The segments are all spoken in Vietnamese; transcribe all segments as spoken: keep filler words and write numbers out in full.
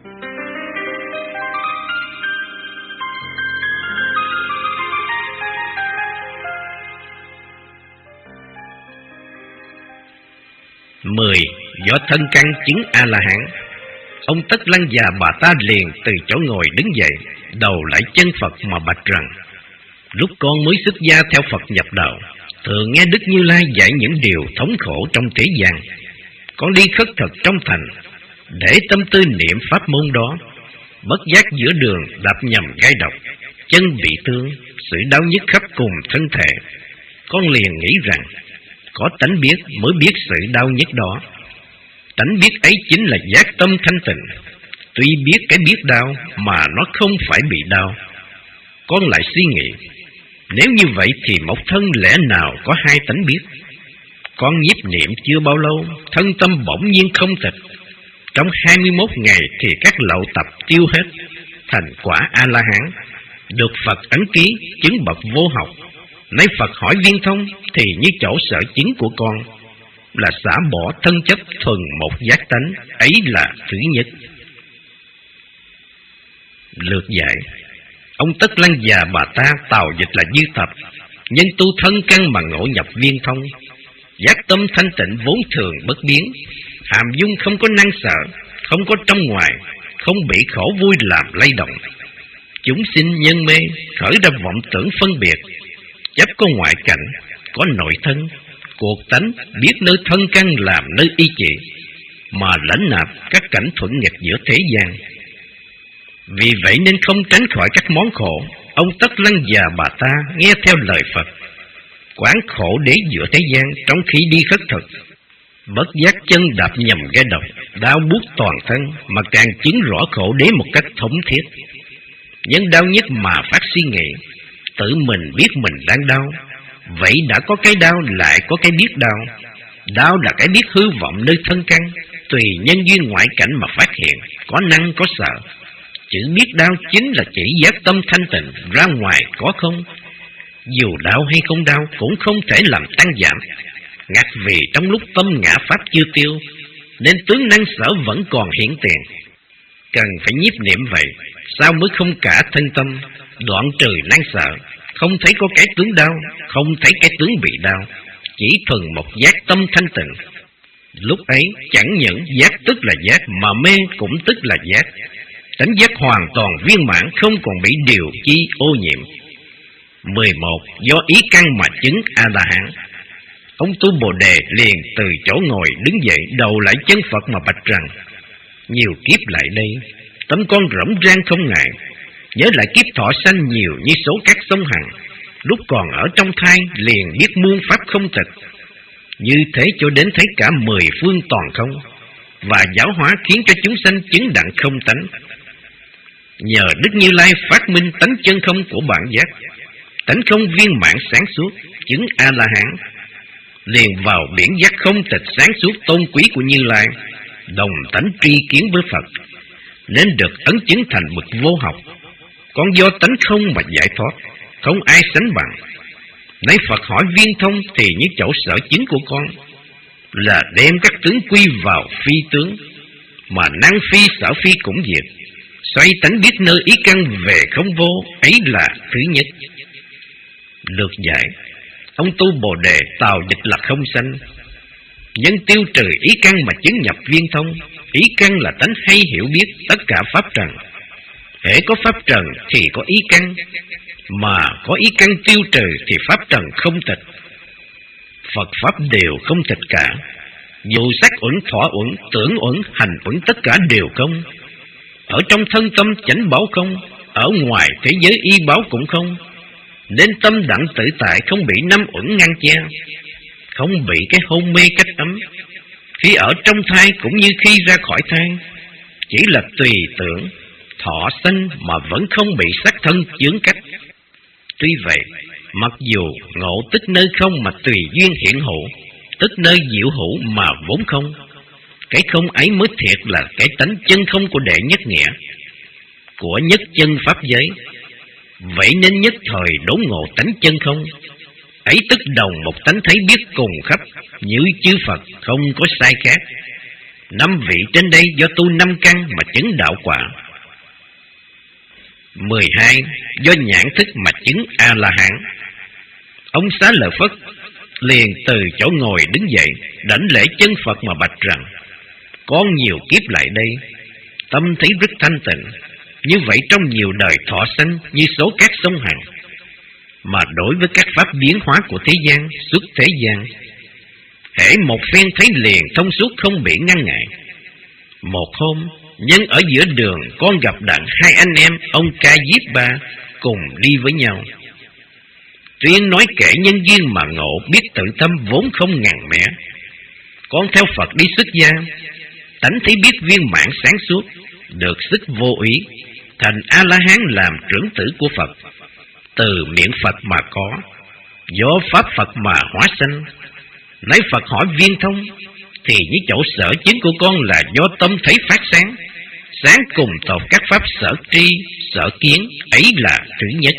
Mười. Do thân căn chứng A-la-hán. Ông Tất Lăng già bà ta liền từ chỗ ngồi đứng dậy, đầu lại chân Phật mà bạch rằng: lúc con mới xuất gia theo Phật nhập đạo, thường nghe Đức Như Lai dạy những điều thống khổ trong thế gian. Con đi khất thực trong thành, để tâm tư niệm pháp môn đó, bất giác giữa đường đạp nhầm gai độc, chân bị thương, sự đau nhức khắp cùng thân thể. Con liền nghĩ rằng có tánh biết mới biết sự đau nhức đó. Tánh biết ấy chính là giác tâm thanh tịnh. Tuy biết cái biết đau mà nó không phải bị đau. Con lại suy nghĩ, nếu như vậy thì một thân lẽ nào có hai tánh biết? Con nhiếp niệm chưa bao lâu, thân tâm bỗng nhiên không tịch. Trong hai mươi mốt ngày thì các lậu tập tiêu hết, thành quả A-la-hán, được Phật ấn ký chứng bậc vô học. Nay Phật hỏi Viên Thông thì như chỗ sở chứng của con là xả bỏ thân chấp thuần một giác tánh, ấy là thứ nhất. Lược giải. Ông Tất Lăng già bà ta tào dịch là Dư Tập, nhân tu thân căn mà ngộ nhập Viên Thông. Giác tâm thanh tịnh vốn thường bất biến, hàm dung không có năng sợ, không có trong ngoài, không bị khổ vui làm lay động. Chúng sinh nhân mê khởi ra vọng tưởng phân biệt, chấp có ngoại cảnh, có nội thân, cuộc tánh biết nơi thân căn làm nơi y chỉ, mà lãnh nạp các cảnh thuận nghịch giữa thế gian. Vì vậy nên không tránh khỏi các món khổ. Ông Tất Lăng già bà ta nghe theo lời Phật, quán khổ đế giữa thế gian trong khi đi khất thực, bất giác chân đạp nhầm gai độc, đau buốt toàn thân, mà càng chứng rõ khổ đế một cách thống thiết. Nhân đau nhất mà phát suy nghĩ, tự mình biết mình đang đau. Vậy đã có cái đau lại có cái biết đau. Đau là cái biết hư vọng nơi thân căn, tùy nhân duyên ngoại cảnh mà phát hiện, có năng có sợ. Chữ biết đau chính là chỉ giác tâm thanh tịnh, ra ngoài có không. Dù đau hay không đau cũng không thể làm tăng giảm. Ngặt vì trong lúc tâm ngã pháp chưa tiêu, nên tướng năng sở vẫn còn hiện tiền. Cần phải nhiếp niệm vậy, sao mới không cả thân tâm, đoạn trừ năng sợ, không thấy có cái tướng đau, không thấy cái tướng bị đau, chỉ thuần một giác tâm thanh tịnh. Lúc ấy chẳng những giác tức là giác, mà mê cũng tức là giác. Tánh giác hoàn toàn viên mãn, không còn bị điều chi ô nhiễm. Mười một. Do ý căn mà chứng A-la-hán. Ông tu Bồ Đề liền từ chỗ ngồi đứng dậy, đầu lại chân Phật mà bạch rằng: nhiều kiếp lại đây, tâm con rỗng rang không ngại, nhớ lại kiếp thọ sanh nhiều như số các sông Hằng. Lúc còn ở trong thai liền biết muôn pháp không tịch, như thế cho đến thấy cả mười phương toàn không, và giáo hóa khiến cho chúng sanh chứng đặng không tánh. Nhờ Đức Như Lai phát minh tánh chân không của bản giác, tánh không viên mãn sáng suốt, chứng A-la-hán, liền vào biển giác không tịch sáng suốt tôn quý của Như Lai, đồng tánh tri kiến với Phật, nên được ấn chứng thành bậc vô học. Con do tánh không mà giải thoát, không ai sánh bằng. Nay Phật hỏi Viên Thông thì như chỗ sở chứng của con là đem các tướng quy vào phi tướng, mà năng phi sở phi cũng diệt, xoay tánh biết nơi ý căn về không vô, ấy là thứ nhất. Lược giải. Ông tu Bồ Đề tào dịch là không sanh, nhân tiêu trừ ý căn mà chứng nhập Viên Thông. Ý căn là tánh hay hiểu biết tất cả pháp trần. Hễ có pháp trần thì có ý căn, mà có ý căn tiêu trừ thì pháp trần không tịch. Phật pháp đều không tịch cả, dù sắc uẩn, thọ uẩn, tưởng uẩn, hành uẩn tất cả đều không. Ở trong thân tâm chánh báo không, ở ngoài thế giới y báo cũng không, nên tâm đặng tự tại, không bị năm uẩn ngăn che, không bị cái hôn mê cách ấm. Khi ở trong thai cũng như khi ra khỏi thai, chỉ là tùy tưởng thọ sanh mà vẫn không bị sắc thân chướng cách. Tuy vậy, mặc dù ngộ tức nơi không mà tùy duyên hiện hữu, tức nơi diệu hữu mà vốn không, cái không ấy mới thiệt là cái tánh chân không của đệ nhất nghĩa, của nhất chân pháp giới. Vậy nên nhất thời đốn ngộ tánh chân không ấy, tức đồng một tánh thấy biết cùng khắp, như chư Phật không có sai khác. Năm vị trên đây do tu năm căn mà chứng đạo quả. Mười hai do nhãn thức mà chứng A-la-hán. Ông Xá Lợi Phất liền từ chỗ ngồi đứng dậy, đảnh lễ chân Phật mà bạch rằng: con nhiều kiếp lại đây, tâm thấy rất thanh tịnh, như vậy trong nhiều đời thọ sanh như số các sông Hằng. Mà đối với các pháp biến hóa của thế gian, xuất thế gian, hễ một phen thấy liền thông suốt, không bị ngăn ngại. Một hôm, nhân ở giữa đường, con gặp đặng hai anh em ông Ca Diếp Ba cùng đi với nhau. Tuyên nói kể nhân duyên mà ngộ, biết tự tâm vốn không ngàn mẻ. Con theo Phật đi xuất gia, tánh thấy biết viên mãn sáng suốt, được sức vô úy, thành A-la-hán làm trưởng tử của Phật. Từ miệng Phật mà có, do pháp Phật mà hóa sanh. Nãy Phật hỏi viên thông, thì những chỗ sở chứng của con là do tâm thấy phát sáng, sáng cùng tột các pháp sở tri, sở kiến, ấy là thứ nhất.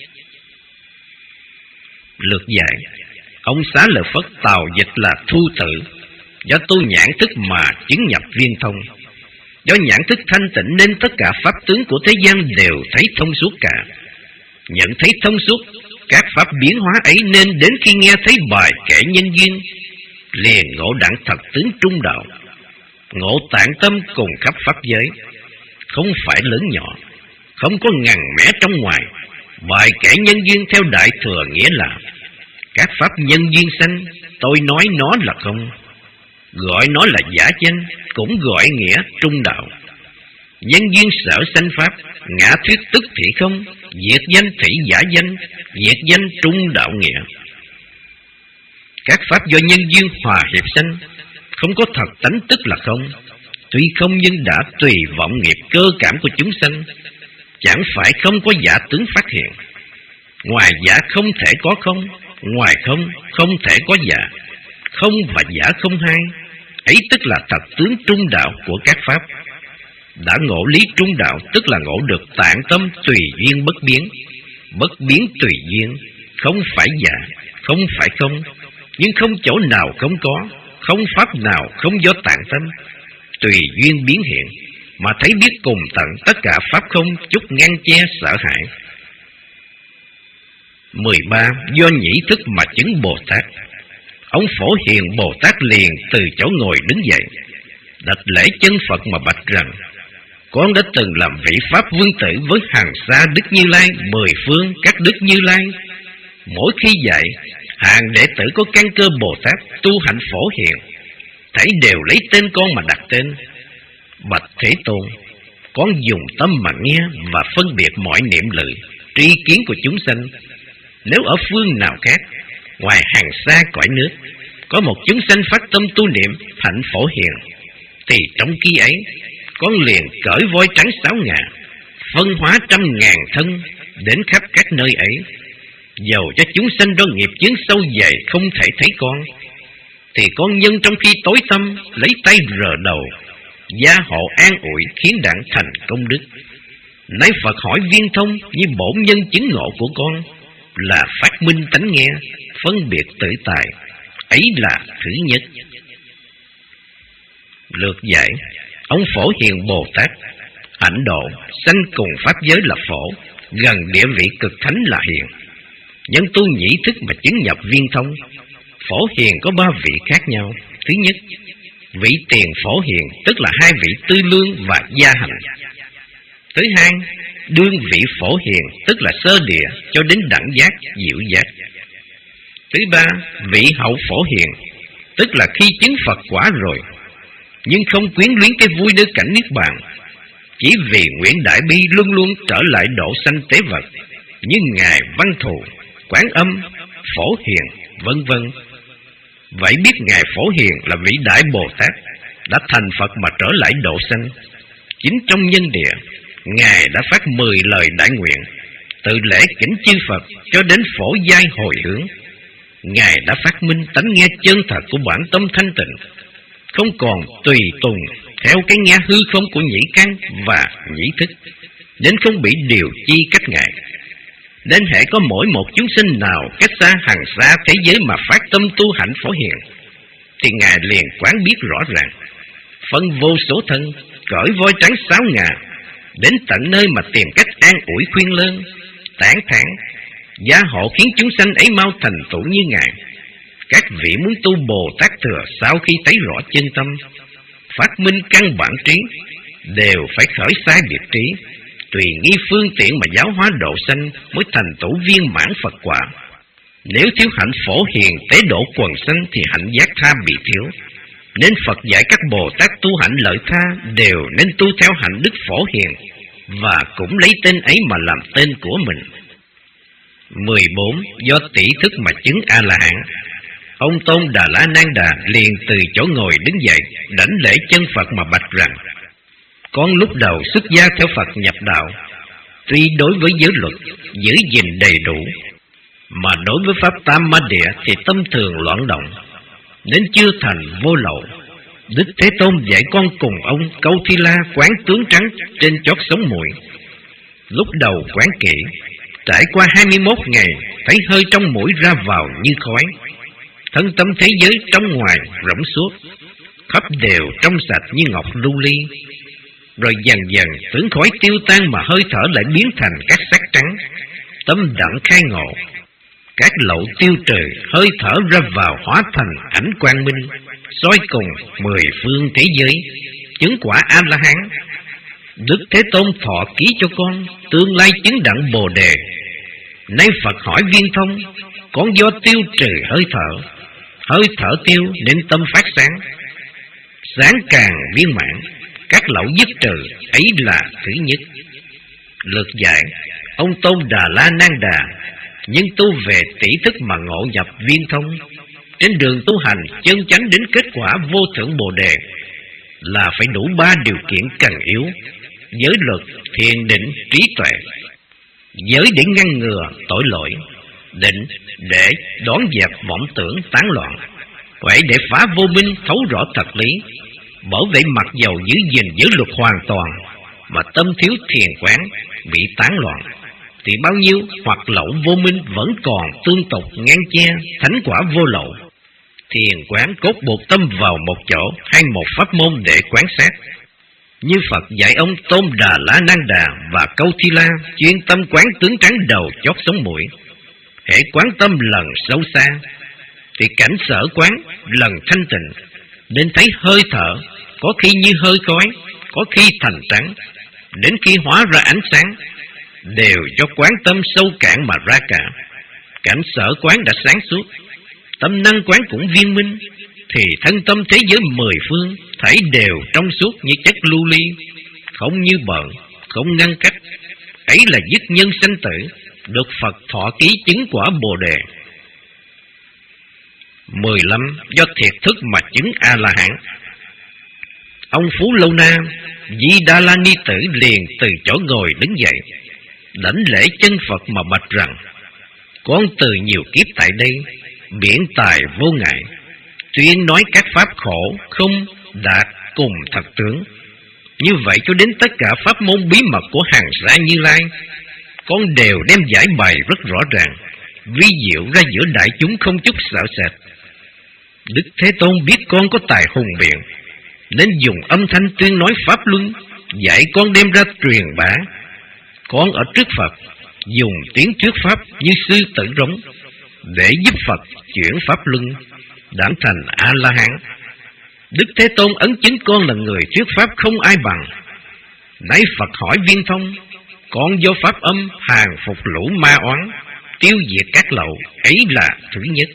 Lược giải: ông Xá Lợi Phất tào dịch là Thu Tử, do tu nhãn thức mà chứng nhập viên thông. Do nhãn thức thanh tịnh nên tất cả pháp tướng của thế gian đều thấy thông suốt cả. Nhận thấy thông suốt các pháp biến hóa ấy nên đến khi nghe thấy bài kể nhân duyên, liền ngộ đặng thật tướng trung đạo, ngộ tạng tâm cùng khắp pháp giới, không phải lớn nhỏ, không có ngằn mẻ trong ngoài. Bài kể nhân duyên theo Đại Thừa nghĩa là các pháp nhân duyên sanh, tôi nói nó là không, gọi nó là giả danh, cũng gọi nghĩa trung đạo. Nhân duyên sở sanh pháp, ngã thuyết tức thị không, diệt danh thị giả danh, diệt danh trung đạo nghĩa. Các pháp do nhân duyên hòa hiệp sanh, không có thật tánh tức là không. Tuy không nhưng đã tùy vọng nghiệp cơ cảm của chúng sanh, chẳng phải không có giả tướng phát hiện. Ngoài giả không thể có không, ngoài không không thể có giả. Không và giả không hai, ấy tức là thật tướng trung đạo của các pháp. Đã ngộ lý trung đạo, tức là ngộ được tạng tâm tùy duyên bất biến, bất biến tùy duyên, không phải giả, không phải không, nhưng không chỗ nào không có, không pháp nào không do tạng tâm, tùy duyên biến hiện, mà thấy biết cùng tận tất cả pháp không chút ngăn che sợ hãi. Mười ba do nhĩ thức mà chứng Bồ Tát. Ông Phổ Hiền Bồ Tát liền từ chỗ ngồi đứng dậy, đạch lễ chân Phật mà bạch rằng: con đã từng làm vị Pháp Vương Tử với hàng xa Đức Như Lai, mười phương các Đức Như Lai. Mỗi khi dạy, hàng đệ tử có căn cơ Bồ Tát tu hạnh Phổ Hiền, thảy đều lấy tên con mà đặt tên. Bạch Thế Tôn, con dùng tâm mà nghe và phân biệt mọi niệm lự, tri kiến của chúng sanh. Nếu ở phương nào khác, ngoài hàng xa cõi nước, có một chúng sanh phát tâm tu niệm hạnh Phổ Hiền, thì trong khi ấy, con liền cởi voi trắng sáu ngà, phân hóa trăm ngàn thân, đến khắp các nơi ấy. Dầu cho chúng sanh do nghiệp chướng sâu dày không thể thấy con, thì con nhân trong khi tối tâm lấy tay rờ đầu, gia hộ an ủi, khiến đặng thành công đức. Nay Phật hỏi viên thông như bổn nhân chứng ngộ của con, là phát minh tánh nghe, phân biệt tự tại, ấy là thứ nhất. Lược giải: ông Phổ Hiền Bồ Tát hạnh độ sanh cùng pháp giới là phổ, gần địa vị cực thánh là hiền. Nhân tu nhĩ thức mà chứng nhập viên thông. Phổ Hiền có ba vị khác nhau. Thứ nhất, vị tiền Phổ Hiền, tức là hai vị tư lương và gia hành. Thứ hai, đương vị Phổ Hiền, tức là sơ địa cho đến đẳng giác, diệu giác. Thứ ba, vị hậu Phổ Hiền, tức là khi chứng Phật quả rồi, nhưng không quyến luyến cái vui nơi cảnh niết bàn, chỉ vì nguyện đại bi luôn luôn trở lại độ sanh tế vật, như ngài Văn Thù, Quán Âm, Phổ Hiền, vân vân. Vậy biết ngài Phổ Hiền là vị đại Bồ Tát đã thành Phật mà trở lại độ sanh. Chính trong nhân địa, ngài đã phát mười lời đại nguyện, từ lễ kính chư Phật cho đến phổ giai hồi hướng. Ngài đã phát minh tánh nghe chân thật của bản tâm thanh tịnh, không còn tùy tùng theo cái nghe hư không của nhĩ căn và nhĩ thức, nên không bị điều chi cách ngài. Đến hệ có mỗi một chúng sinh nào cách xa hàng xa thế giới mà phát tâm tu hạnh Phổ Hiền, thì ngài liền quán biết rõ ràng phân vô số thân, cởi voi trắng sáo ngà, đến tận nơi mà tìm cách an ủi khuyên lơn, tán thán, gia hộ khiến chúng sanh ấy mau thành tựu như Ngài. Các vị muốn tu Bồ Tát Thừa sau khi thấy rõ chân tâm, phát minh căn bản trí, đều phải khởi sai biệt trí, tùy nghi phương tiện mà giáo hóa độ sanh mới thành tựu viên mãn Phật quả. Nếu thiếu hạnh phổ hiền tế độ quần sanh thì hạnh giác tha bị thiếu. Nên Phật dạy các Bồ Tát tu hạnh lợi tha đều nên tu theo hạnh đức phổ hiền, và cũng lấy tên ấy mà làm tên của mình. mười bốn. Do tỷ thức mà chứng A-la-hán. Ông Tôn Đà La Nan Đà liền từ chỗ ngồi đứng dậy, đảnh lễ chân Phật mà bạch rằng: Con lúc đầu xuất gia theo Phật nhập đạo, tuy đối với giới luật giữ gìn đầy đủ, mà đối với pháp tam ma địa thì tâm thường loạn động, nên chưa thành vô lậu. Đức Thế Tôn dạy con cùng ông Câu Thi La quán tướng trắng trên chót sống mũi. Lúc đầu quán kỹ, trải qua hai mươi mốt ngày, thấy hơi trong mũi ra vào như khói. Thân tâm thế giới trong ngoài rỗng suốt, khắp đều trong sạch như ngọc lưu ly. Rồi dần dần tướng khói tiêu tan mà hơi thở lại biến thành các sắc trắng. Tâm đẳng khai ngộ, các lậu tiêu trừ, hơi thở ra vào hóa thành ảnh quang minh, soi cùng mười phương thế giới, chứng quả A-la-hán. Đức Thế Tôn thọ ký cho con, tương lai chứng đặng Bồ Đề. Nay Phật hỏi viên thông, con do tiêu trừ hơi thở, hơi thở tiêu nên tâm phát sáng, sáng càng viên mãn, các lậu dứt trừ, ấy là thứ nhất. Lược dạy, ông Tôn Đà La Nan Đà nhưng tu về tỷ thức mà ngộ nhập viên thông, trên đường tu hành chân chánh đến kết quả vô thượng Bồ Đề, là phải đủ ba điều kiện cần yếu: giới luật, thiền định, trí tuệ. Giới để ngăn ngừa tội lỗi, định để đón dẹp vọng tưởng tán loạn, tuệ để phá vô minh thấu rõ thật lý. Bởi vậy mặc dầu giữ gìn giới luật hoàn toàn, mà tâm thiếu thiền quán bị tán loạn, thì bao nhiêu hoặc lậu vô minh vẫn còn tương tục ngăn che thánh quả vô lậu. Thiền quán cốt buộc tâm vào một chỗ hay một pháp môn để quán sát. Như Phật dạy ông Tôn Đà La Nan Đà và Câu Thi La chuyên tâm quán tướng trắng đầu chót sống mũi. Hễ quán tâm lần sâu xa, thì cảnh sở quán lần thanh tịnh, nên thấy hơi thở có khi như hơi khói, có khi thành trắng, đến khi hóa ra ánh sáng, đều do quán tâm sâu cạn mà ra cả. Cảnh sở quán đã sáng suốt, tâm năng quán cũng viên minh, thì thân tâm thế giới mười phương thảy đều trong suốt như chất lưu ly, không như bợn, không ngăn cách. Ấy là dứt nhân sanh tử, được Phật thọ ký chứng quả Bồ Đề. mười lăm. Do thiệt thức mà chứng A-la-hán. Ông Phú Lâu Na, Di Đà La Ni Tử liền từ chỗ ngồi đứng dậy, đảnh lễ chân Phật mà bạch rằng: Con từ nhiều kiếp tại đây, biện tài vô ngại, tuyên nói các pháp khổ không đạt cùng thật tướng. Như vậy cho đến tất cả pháp môn bí mật của hàng gia Như Lai, con đều đem giải bày rất rõ ràng, vi diệu ra giữa đại chúng không chút sợ sệt. Đức Thế Tôn biết con có tài hùng biện, nên dùng âm thanh tuyên nói pháp luân, dạy con đem ra truyền bá. Con ở trước Phật, dùng tiếng thuyết pháp như sư tử rống, để giúp Phật chuyển pháp luân, đản thành A-la-hán. Đức Thế Tôn ấn chứng con là người thuyết pháp không ai bằng. Nay Phật hỏi viên thông, con do pháp âm hàng phục lũ ma oán, tiêu diệt các lậu, ấy là thứ nhất.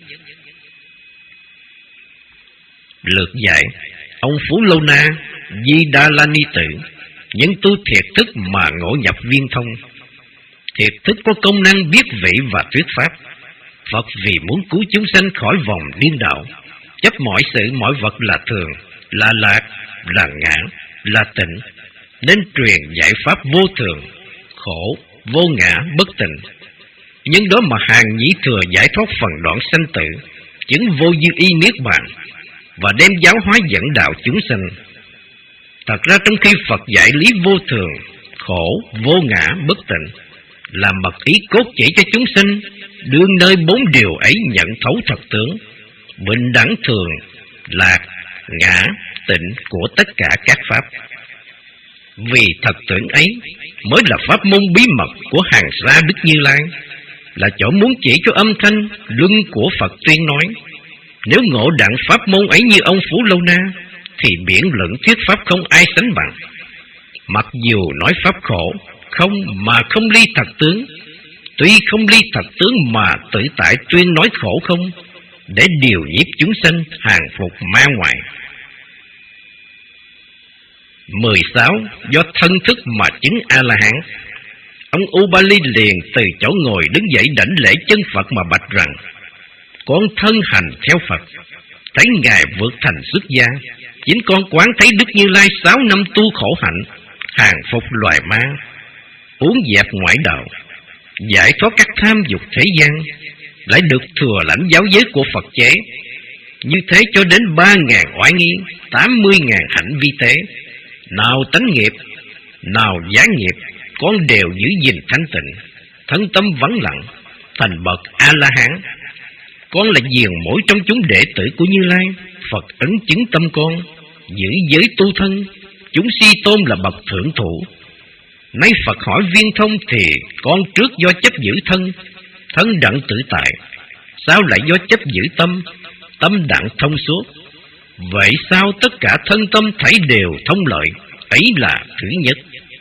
Lược dạy, ông Phú Lâu Na, Di Đà La Ni Tử, những tu thiệt thức mà ngộ nhập viên thông. Thiệt thức có công năng biết vị và thuyết pháp. Phật vì muốn cứu chúng sanh khỏi vòng điên đạo, chấp mọi sự mọi vật là thường, là lạc, là ngã, là tịnh, nên truyền giải pháp vô thường, khổ, vô ngã, bất tịnh. Nhưng đó mà hàng nhĩ thừa giải thoát phần đoạn sanh tử, chứng vô dư y niết bàn, và đem giáo hóa dẫn đạo chúng sanh. Thật ra trong khi Phật dạy lý vô thường, khổ, vô ngã, bất tịnh, là mật ý cốt chỉ cho chúng sinh đương nơi bốn điều ấy nhận thấu thật tướng: bình đẳng thường, lạc, ngã, tịnh của tất cả các pháp. Vì thật tưởng ấy mới là pháp môn bí mật của hàng xa Đức Như Lai, là chỗ muốn chỉ cho âm thanh luân của Phật tuyên nói. Nếu ngộ đặng pháp môn ấy như ông Phú Lâu Na, thì biển luận thuyết pháp không ai sánh bằng. Mặc dù nói pháp khổ, không mà không ly thật tướng, tuy không ly thật tướng mà tự tại tuyên nói khổ không, để điều nhiếp chúng sanh hàng phục ma ngoại. mười sáu. Do thân thức mà chứng A-la-hán. Ông Ubali liền từ chỗ ngồi đứng dậy đảnh lễ chân Phật mà bạch rằng: con thân hành theo Phật, thấy Ngài vượt thành xuất gia. Chính con quán thấy Đức Như Lai sáu năm tu khổ hạnh, hàng phục loài ma, uống dẹp ngoại đạo, giải thoát các tham dục thế gian, lại được thừa lãnh giáo giới của Phật chế. Như thế cho đến ba ngàn oai nghi, tám mươi ngàn hạnh vi tế. Nào tánh nghiệp, nào giá nghiệp, con đều giữ gìn thanh tịnh, thân tâm vắng lặng, thành bậc A-la-hán. Con là diền mỗi trong chúng đệ tử của Như Lai. Phật ấn chứng tâm con, giữ giới tu thân, chúng suy tôn là bậc thượng thủ. Nay Phật hỏi viên thông thì con trước do chấp giữ thân, thân đặng tự tại, sao lại do chấp giữ tâm, tâm đặng thông suốt? Vậy sao tất cả thân tâm thảy đều thông lợi? Ấy là thứ nhất.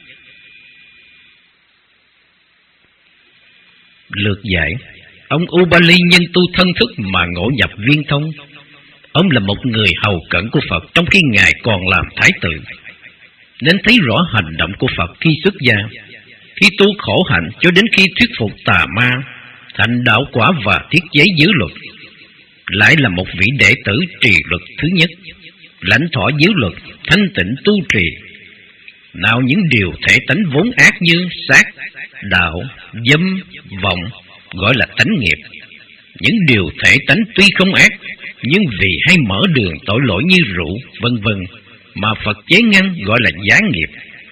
Lược giải. Ông Ubali nhân tu thân thức mà ngộ nhập viên thông. Ông là một người hầu cận của Phật trong khi Ngài còn làm thái tử, nên thấy rõ hành động của Phật khi xuất gia, khi tu khổ hạnh cho đến khi thuyết phục tà ma, thành đạo quả và thiết chế giới luật. Lại là một vị đệ tử trì luật thứ nhất, lãnh thọ giới luật, thanh tịnh tu trì. Nào những điều thể tánh vốn ác như sát, đạo, dâm, vọng gọi là tánh nghiệp. Những điều thể tánh tuy không ác, nhưng vì hay mở đường tội lỗi như rượu, vân vân mà Phật chế ngăn gọi là giá nghiệp.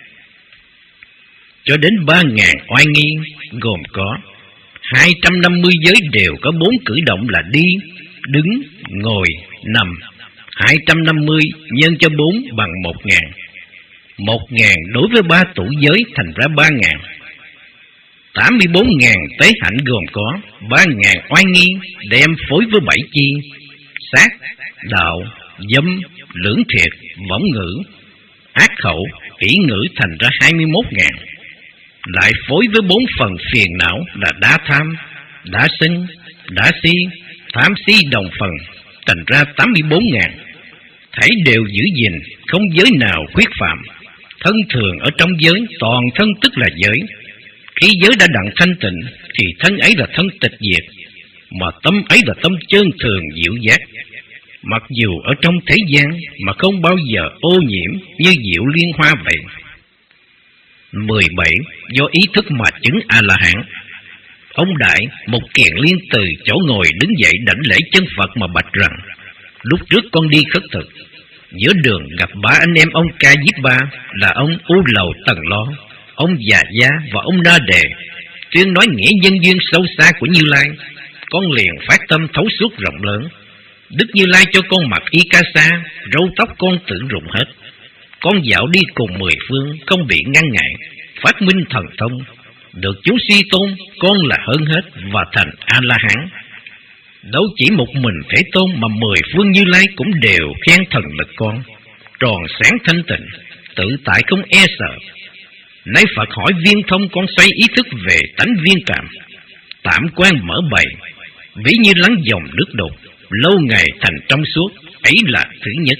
Cho đến ba ngàn oai nghi, gồm có hai trăm năm mươi giới đều có bốn cử động là đi, đứng, ngồi, nằm. Hai trăm năm mươi nhân cho bốn bằng một ngàn. Một ngàn đối với ba tủ giới thành ra ba ngàn. Tám mươi bốn ngàn tế hạnh gồm có ba ngàn oai nghi đem phối với bảy chi: sát, đạo, dâm, lưỡng thiệt, võng ngữ, ác khẩu, ỷ ngữ thành ra hai mươi mốt ngàn. Lại phối với bốn phần phiền não là đa tham, đa sân, đa si, tham si đồng phần, thành ra tám mươi bốn ngàn. Thảy đều giữ gìn, không giới nào khuyết phạm. Thân thường ở trong giới, toàn thân tức là giới. Khi giới đã đặng thanh tịnh, thì thân ấy là thân tịch diệt, mà tâm ấy là tâm chân thường diệu giác. Mặc dù ở trong thế gian mà không bao giờ ô nhiễm như diệu liên hoa vậy. mười bảy. Do ý thức mà chứng A-la-hán. Ông Đại, một kiền liên từ chỗ ngồi đứng dậy đảnh lễ chân Phật mà bạch rằng: lúc trước con đi khất thực, giữa đường gặp ba anh em ông Ca Diếp Ba là ông U Lầu Tần Lo, ông Già Gia và ông Na Đề, tuyên nói nghĩa nhân duyên sâu xa của Như Lai. Con liền phát tâm thấu suốt rộng lớn. Đức Như Lai cho con mặc y ca sa, râu tóc con tự rụng hết. Con dạo đi cùng mười phương, không bị ngăn ngại, phát minh thần thông, được chúng suy tôn con là hơn hết và thành A-la-hán. Đâu chỉ một mình Thế Tôn mà mười phương Như Lai cũng đều khen thần lực con, tròn sáng thanh tịnh, tự tại không e sợ. Nay Phật hỏi viên thông, con xoay ý thức về tánh viên cảm, tạm quan mở bày, ví như lắng dòng nước đục, lâu ngày thành trong suốt. Ấy là thứ nhất.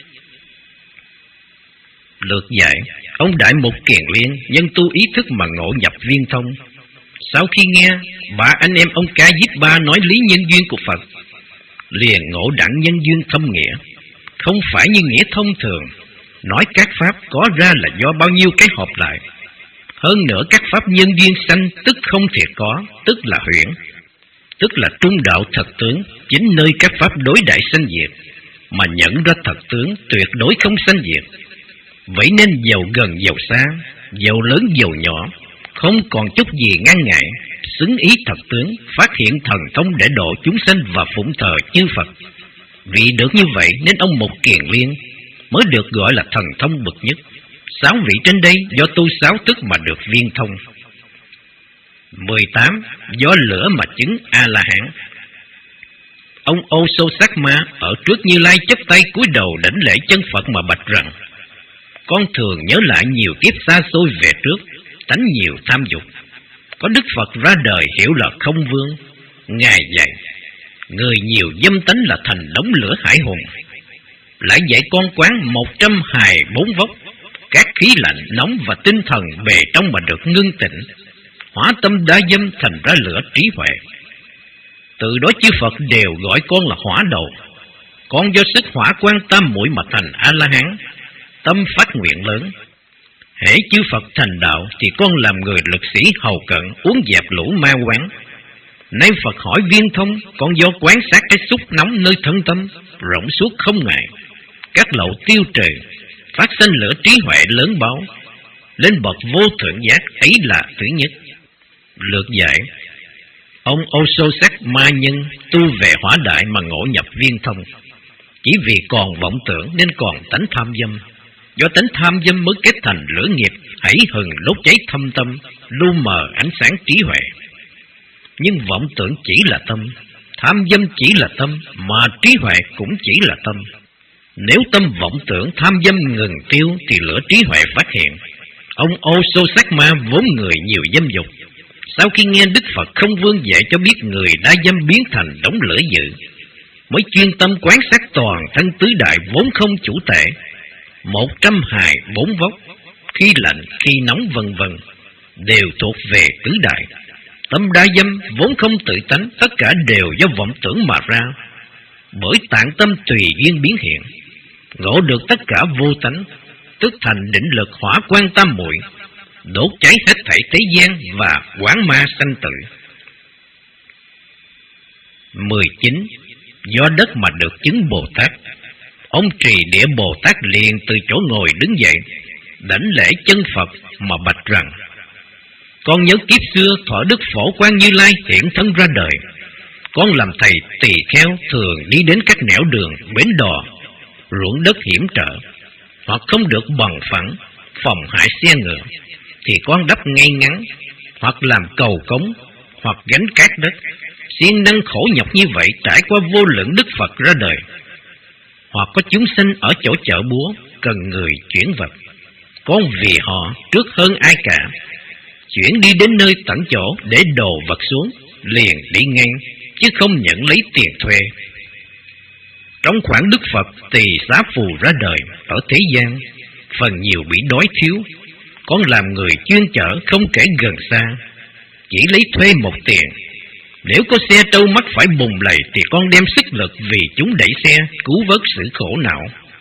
Lược giải. Ông Đại Mục Kiền Liên nhân tu ý thức mà ngộ nhập viên thông. Sau khi nghe ba anh em ông Ca Diếp Ba nói lý nhân duyên của Phật, liền ngộ đặng nhân duyên thâm nghĩa, không phải như nghĩa thông thường, nói các pháp có ra là do bao nhiêu cái hợp lại. Hơn nữa các pháp nhân duyên sanh tức không thiệt có, tức là huyễn, tức là trung đạo thật tướng, chính nơi các pháp đối đại sanh diệt, mà nhận ra thật tướng tuyệt đối không sanh diệt. Vậy nên giàu gần giàu xa, giàu lớn giàu nhỏ, không còn chút gì ngăn ngại, xứng ý thật tướng, phát hiện thần thông để độ chúng sanh và phụng thờ chư Phật. Vì được như vậy nên ông Mục Kiền Liên mới được gọi là thần thông bậc nhất. Sáu vị trên đây do tu sáu thức mà được viên thông. Mười tám. Do lửa mà chứng A-la-hán. Ông Ô Sô Sắc Ma ở trước Như Lai chắp tay cúi đầu đảnh lễ chân Phật mà bạch rằng: con thường nhớ lại nhiều kiếp xa xôi về trước, tánh nhiều tham dục. Có Đức Phật ra đời hiểu là không vương. Ngài dạy: người nhiều dâm tánh là thành đống lửa hải hùng. Lại dạy con quán một trăm hài bốn vóc, các khí lạnh nóng và tinh thần bề trong mà được ngưng tịnh. Hóa tâm đa dâm thành ra lửa trí huệ. Từ đó chư Phật đều gọi con là hỏa đầu. Con do sức hỏa quan tam muội mà thành A-la-hán, tâm phát nguyện lớn. Hễ chư Phật thành đạo thì con làm người lực sĩ hầu cận, uống dẹp lũ ma quán. Nay Phật hỏi viên thông, con do quán sát cái xúc nóng nơi thân tâm, rộng suốt không ngại, các lậu tiêu trừ, phát sinh lửa trí huệ lớn báo, lên bậc vô thượng giác, ấy là thứ nhất. Lược giải: ông Ô Sô Sắc Ma nhân tu về hỏa đại mà ngộ nhập viên thông, chỉ vì còn vọng tưởng nên còn tánh tham dâm. Do tánh tham dâm mới kết thành lửa nghiệp hãy hừng đốt cháy thâm tâm, lu mờ ánh sáng trí huệ. Nhưng vọng tưởng chỉ là tâm, tham dâm chỉ là tâm, mà trí huệ cũng chỉ là tâm. Nếu tâm vọng tưởng tham dâm ngừng tiêu thì lửa trí huệ phát hiện. Ông Ô Sô Sắc Ma vốn người nhiều dâm dục, sau khi nghe Đức Phật không vương dạy cho biết người đã dâm biến thành đống lửa dữ, mới chuyên tâm quán sát toàn thân tứ đại vốn không chủ tể, một trăm hài bốn vóc, khi lạnh khi nóng vân vân, đều thuộc về tứ đại. Tâm đa dâm vốn không tự tánh, tất cả đều do vọng tưởng mà ra, bởi tạng tâm tùy duyên biến hiện. Ngộ được tất cả vô tánh, tức thành định lực hỏa quan tam muội, đốt cháy hết thảy thế gian và quán ma sanh tử. Mười chín. Do đất mà được chứng Bồ Tát. Ông Trì Địa Bồ Tát liền từ chỗ ngồi đứng dậy, đảnh lễ chân Phật mà bạch rằng: con nhớ kiếp xưa thọ Đức Phổ Quang Như Lai hiện thân ra đời. Con làm thầy tỳ kheo thường đi đến các nẻo đường, bến đò, ruộng đất hiểm trở, hoặc không được bằng phẳng, phòng hại xe ngựa, thì con đắp ngay ngắn, hoặc làm cầu cống, hoặc gánh cát đất, siêng năng khổ nhọc như vậy trải qua vô lượng Đức Phật ra đời. Hoặc có chúng sinh ở chỗ chợ búa cần người chuyển vật, con vì họ trước hơn ai cả, chuyển đi đến nơi tận chỗ để đồ vật xuống, liền đi ngang, chứ không nhận lấy tiền thuê. Trong khoảng Đức Phật tỳ xá phù ra đời ở thế gian, phần nhiều bị đói thiếu, con làm người chuyên chở không kể gần xa, chỉ lấy thuê một tiền. Nếu có xe trâu mắt phải bùng lầy thì con đem sức lực vì chúng đẩy xe, cứu vớt sự khổ não.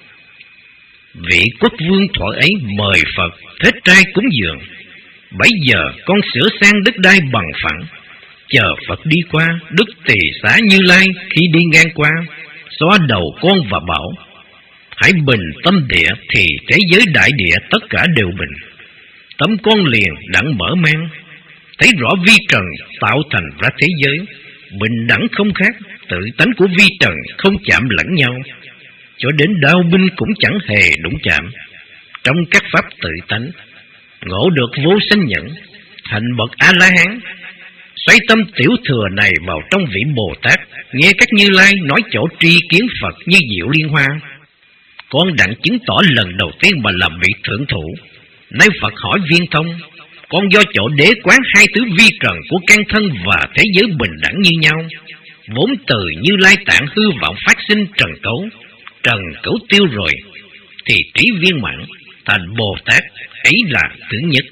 Vị quốc vương thuở ấy mời Phật thế trai cúng dường. Bấy giờ con sửa sang đất đai bằng phẳng, chờ Phật đi qua. Đức Tỳ Xá Như Lai khi đi ngang qua, xóa đầu con và bảo: hãy bình tâm địa thì thế giới đại địa tất cả đều bình. Tâm con liền đặng mở mang, thấy rõ vi trần tạo thành ra thế giới, bình đẳng không khác, tự tánh của vi trần không chạm lẫn nhau, cho đến đao binh cũng chẳng hề đụng chạm. Trong các pháp tự tánh, ngộ được vô sanh nhẫn, thành bậc A-la-hán. Xoay tâm tiểu thừa này vào trong vị Bồ Tát, nghe các Như Lai nói chỗ tri kiến Phật như diệu liên hoa. Con đặng chứng tỏ lần đầu tiên mà làm vị thượng thủ. Nay Phật hỏi viên thông, con do chỗ đế quán hai tứ vi trần của căn thân và thế giới bình đẳng như nhau, vốn từ Như Lai tạng hư vọng phát sinh trần cấu, trần cấu tiêu rồi, thì trí viên mãn thành Bồ Tát, ấy là thứ nhất.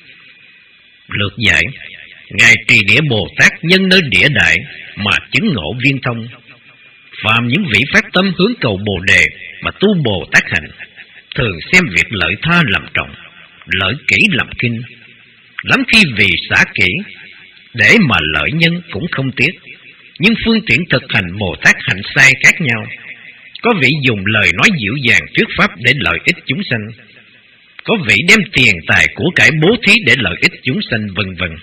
Lược giải: Ngài Trì Địa Bồ Tát nhân nơi địa đại mà chứng ngộ viên thông. Phàm những vị phát tâm hướng cầu Bồ Đề mà tu Bồ Tát hạnh, thường xem việc lợi tha làm trọng, lợi kỹ làm kinh. Lắm khi vì xả kỹ để mà lợi nhân cũng không tiếc, nhưng phương tiện thực hành Bồ Tát hạnh sai khác nhau. Có vị dùng lời nói dịu dàng thuyết pháp để lợi ích chúng sanh, có vị đem tiền tài của cải bố thí để lợi ích chúng sanh, vân vân.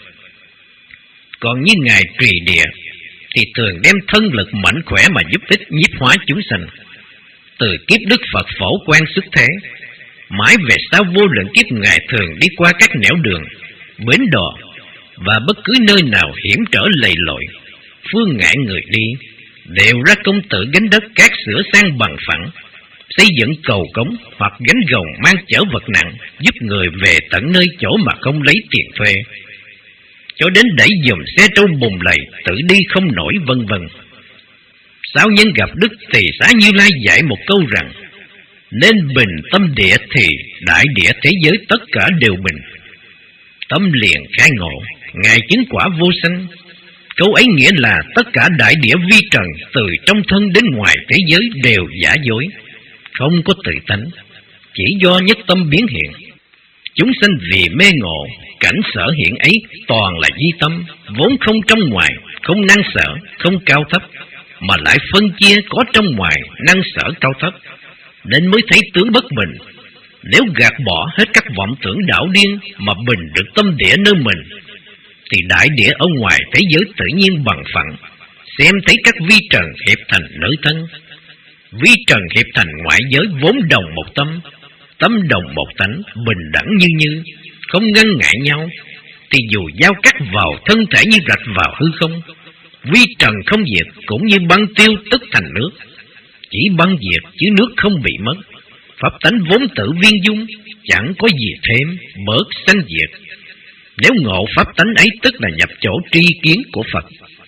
Còn như Ngài Trì Địa thì thường đem thân lực mạnh khỏe mà giúp ích nhiếp hóa chúng sanh. từ kiếp Đức Phật Phổ Quang xuất thế, mãi về sau vô lượng kiếp Ngài thường đi qua các nẻo đường, bến đò và bất cứ nơi nào hiểm trở lầy lội, phương ngại người đi, đều ra công tự gánh đất cát sửa sang bằng phẳng, xây dựng cầu cống hoặc gánh gồng mang chở vật nặng, giúp người về tận nơi chỗ mà không lấy tiền thuê, cho đến đẩy dùm xe trâu bùn lầy tự đi không nổi, vân vân. Sao nhân gặp Đức Tỳ Xá Như Lai dạy một câu rằng: nên bình tâm địa thì đại địa thế giới tất cả đều bình. Tâm liền khai ngộ, Ngài chứng quả vô sanh. Câu ấy nghĩa là tất cả đại địa vi trần từ trong thân đến ngoài thế giới đều giả dối, không có tự tánh, chỉ do nhất tâm biến hiện. Chúng sanh vì mê ngộ, cảnh sở hiện ấy toàn là di tâm, vốn không trong ngoài, không năng sở, không cao thấp, mà lại phân chia có trong ngoài, năng sở cao thấp, nên mới thấy tướng bất bình. Nếu gạt bỏ hết các vọng tưởng đảo điên mà bình được tâm địa nơi mình, thì đại địa ở ngoài thế giới tự nhiên bằng phẳng, xem thấy các vi trần hiệp thành nơi thân. Vi trần hiệp thành ngoại giới vốn đồng một tâm, tâm đồng một tánh, bình đẳng như như, không ngăn ngại nhau, thì dù giao cắt vào thân thể như rạch vào hư không, vi trần không diệt, cũng như băng tiêu tức thành nước. Chỉ băng diệt chứ nước không bị mất. Pháp tánh vốn tự viên dung, chẳng có gì thêm, bớt sanh diệt. Nếu ngộ pháp tánh ấy tức là nhập chỗ tri kiến của Phật.